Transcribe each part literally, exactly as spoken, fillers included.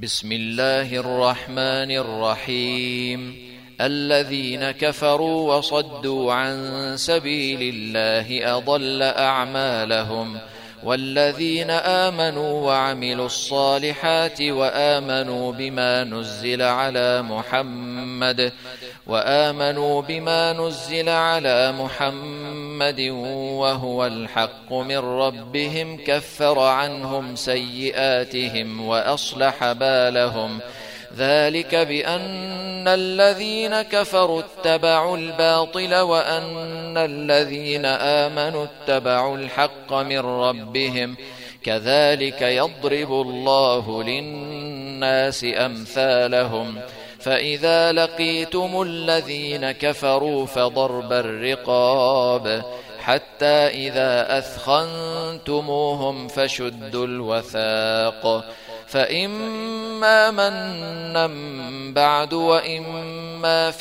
بسم الله الرحمن الرحيم. الذين كفروا وصدوا عن سبيل الله أضل أعمالهم، والذين آمنوا وعملوا الصالحات وآمنوا بما نزل على محمد وآمنوا بما نزل على محمد وهو الحق من ربهم كفر عنهم سيئاتهم وأصلح بالهم، ذلك بأن الذين كفروا اتبعوا الباطل وأن الذين آمنوا اتبعوا الحق من ربهم، كذلك يضرب الله للناس أمثالهم. فإذا لقيتم الذين كفروا فضرب الرقاب حتى إذا أثخنتموهم فشدوا الوثاق، فإما منا بعد وإما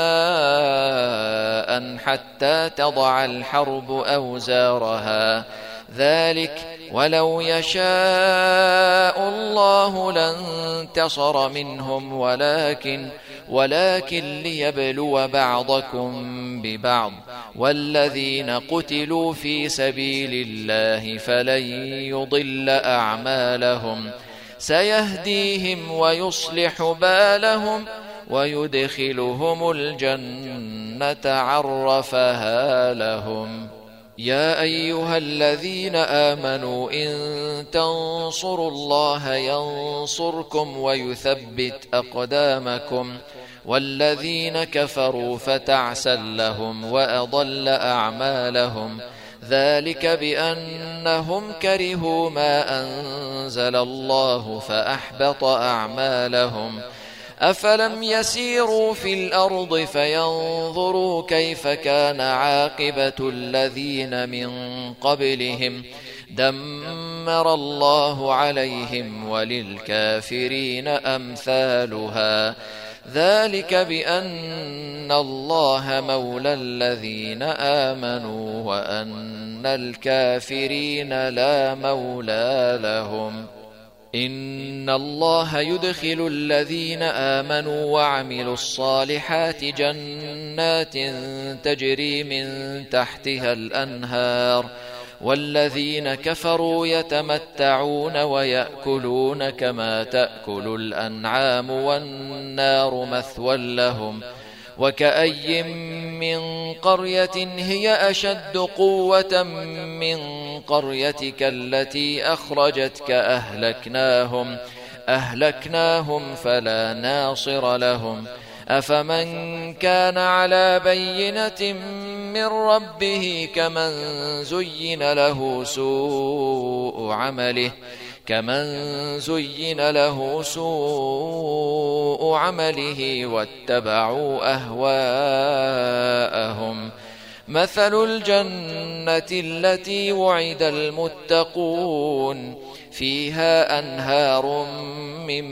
فداء حتى تضع الحرب أوزارها، ذلك ولو يشاء الله لانتصر منهم ولكن ولكن ليبلو بعضكم ببعض، والذين قتلوا في سبيل الله فلن يضل أعمالهم، سيهديهم ويصلح بالهم ويدخلهم الجنة عرفها لهم. يا أيها الذين آمنوا إن تنصروا الله ينصركم ويثبت أقدامكم، والذين كفروا فتعسا لهم وأضل أعمالهم، ذلك بأنهم كرهوا ما أنزل الله فأحبط أعمالهم. أفلم يسيروا في الأرض فينظروا كيف كان عاقبة الذين من قبلهم، دمر الله عليهم وللكافرين أمثالها، ذلك بأن الله مولى الذين آمنوا وأن الكافرين لا مولى لهم. إن الله يدخل الذين آمنوا وعملوا الصالحات جنات تجري من تحتها الأنهار، والذين كفروا يتمتعون ويأكلون كما تأكل الأنعام والنار مثوى لهم. وكأي من قرية هي أشد قوة من قريتك التي أخرجتك أهلكناهم أهلكناهم فلا ناصر لهم. أفمن كان على بينة من ربه كمن زين له سوء عمله كمن زين له سوء عمله واتبعوا أهواءهم. مثل الجنة التي وعد المتقون فيها أنهار من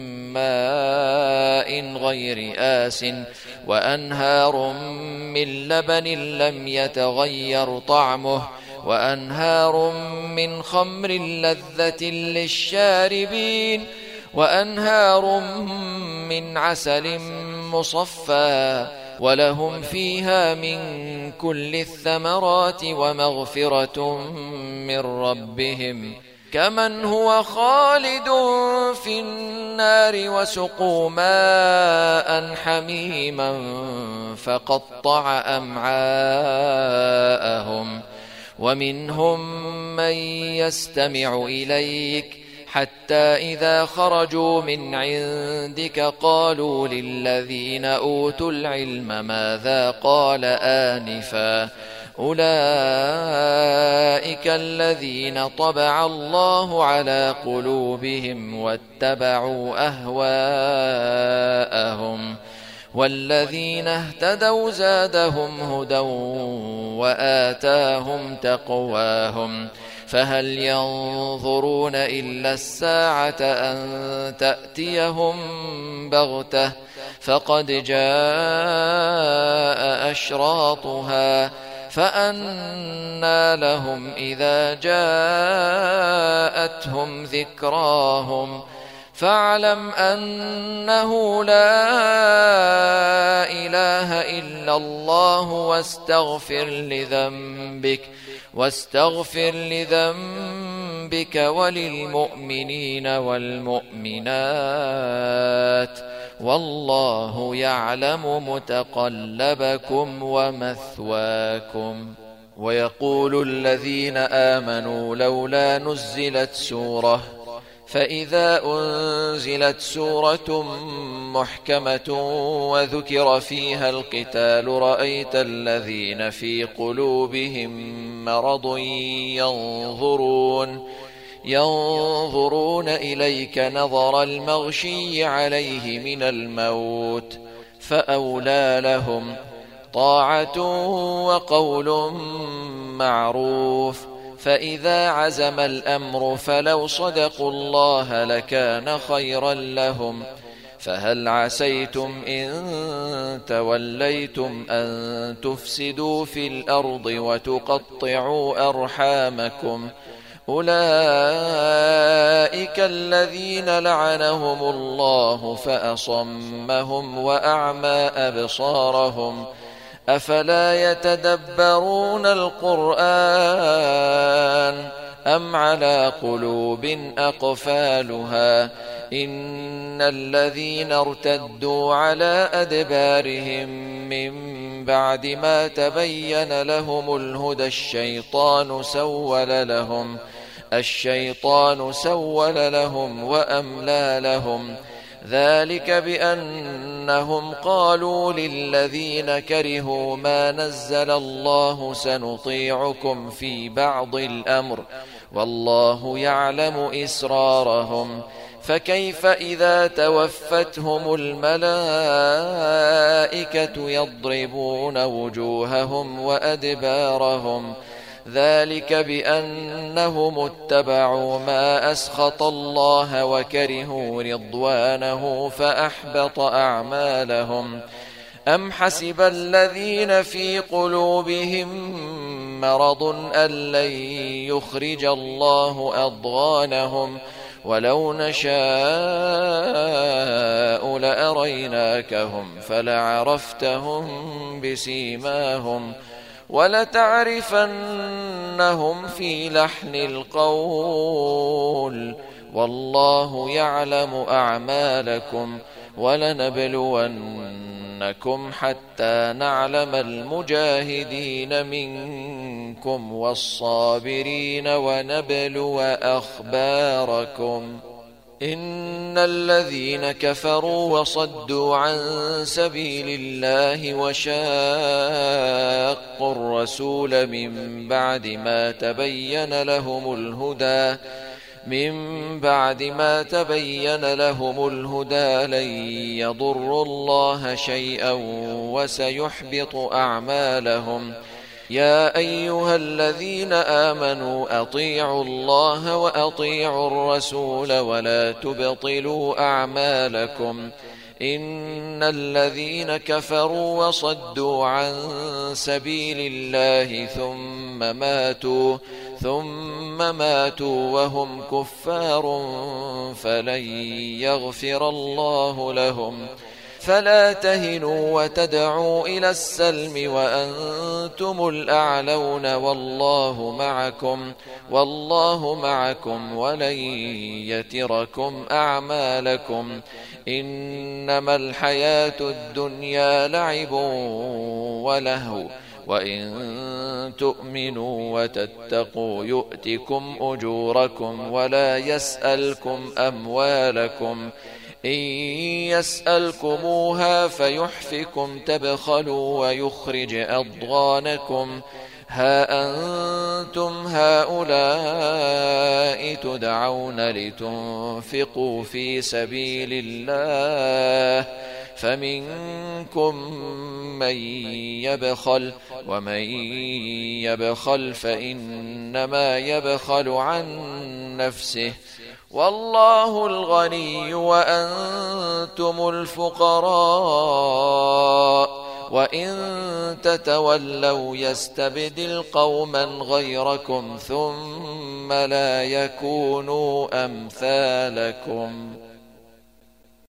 ماء غير آسٍ وأنهار من لبن لم يتغير طعمه وأنهار من خمر لذة للشاربين وأنهار من عسل مصفى ولهم فيها من كل الثمرات ومغفرة من ربهم كمن هو خالد في النار وسقوا ماء حميما فقطع أمعاءهم. ومنهم من يستمع إليك حتى إذا خرجوا من عندك قالوا للذين أوتوا العلم ماذا قال آنفا، أولئك الذين طبع الله على قلوبهم واتبعوا أهواءهم، والذين اهتدوا زادهم هدى وآتاهم تقواهم. فهل ينظرون إلا الساعة أن تأتيهم بغتة فقد جاء أشراطها، فأنى لهم إذا جاءتهم ذكراهم فاعلم أنه لا إله إلا الله واستغفر لذنبك واستغفر لذنبك وللمؤمنين والمؤمنات والله يعلم متقلبكم ومثواكم. ويقول الذين آمنوا لولا نزلت سورة فإذا أنزلت سورة محكمة وذكر فيها القتال رأيت الذين في قلوبهم مرض ينظرون ينظرون إليك نظر المغشي عليه من الموت فأولى لهم طاعة وقول معروف. فإذا عزم الأمر فلو صدقوا الله لكان خيرا لهم. فهل عسيتم إن توليتم أن تفسدوا في الأرض وتقطعوا أرحامكم أولئك الذين لعنهم الله فأصمهم وأعمى أبصارهم أفلا يتدبرون القرآن أم على قلوب أقفالها إن الذين ارتدوا على أدبارهم من بعد ما تبين لهم الهدى الشيطان سول لهم الشيطان سول لهم وأملى لهم ذلك بأنهم قالوا للذين كرهوا ما نزل الله سنطيعكم في بعض الأمر والله يعلم إسرارهم. فكيف إذا توفتهم الملائكة يضربون وجوههم وأدبارهم ذلك بأنهم اتبعوا ما أسخط الله وكرهوا رضوانه فأحبط أعمالهم. أم حسب الذين في قلوبهم مرض أن لن يخرج الله أضغانهم ولو نشاء لأريناكهم فلعرفتهم بسيماهم ولتعرفنهم في لحن القول والله يعلم أعمالكم ولنبلونكم حتى نعلم المجاهدين منكم والصابرين ونبلو أخباركم. إن الذين كفروا وصدوا عن سبيل الله وشاقوا الرسول من بعد ما تبين لهم الهدى من بعد ما تبين لهم الهدى لن يضروا الله شيئا وسيحبط أعمالهم. يا أيها الذين آمنوا أطيعوا الله وأطيعوا الرسول ولا تبطلوا أعمالكم. إن الذين كفروا وصدوا عن سبيل الله ثم ماتوا ثم ماتوا وهم كفار فلن يغفر الله لهم. فلا تهنوا وتدعوا إلى السلم وأنتم الأعلون والله معكم والله معكم ولن يتركم أعمالكم. إنما الحياة الدنيا لعب ولهو وإن تؤمنوا وتتقوا يؤتكم أجوركم ولا يسألكم أموالكم. إن يسألكموها فيحفكم تبخلوا ويخرج أضغانكم. ها أنتم هؤلاء تدعون لتنفقوا في سبيل الله فمنكم من يبخل ومن يبخل فإنما يبخل عن نفسه والله الغني وأنتم الفقراء وإن تتولوا يستبدل قوما غيركم ثم لا يكونوا أمثالكم.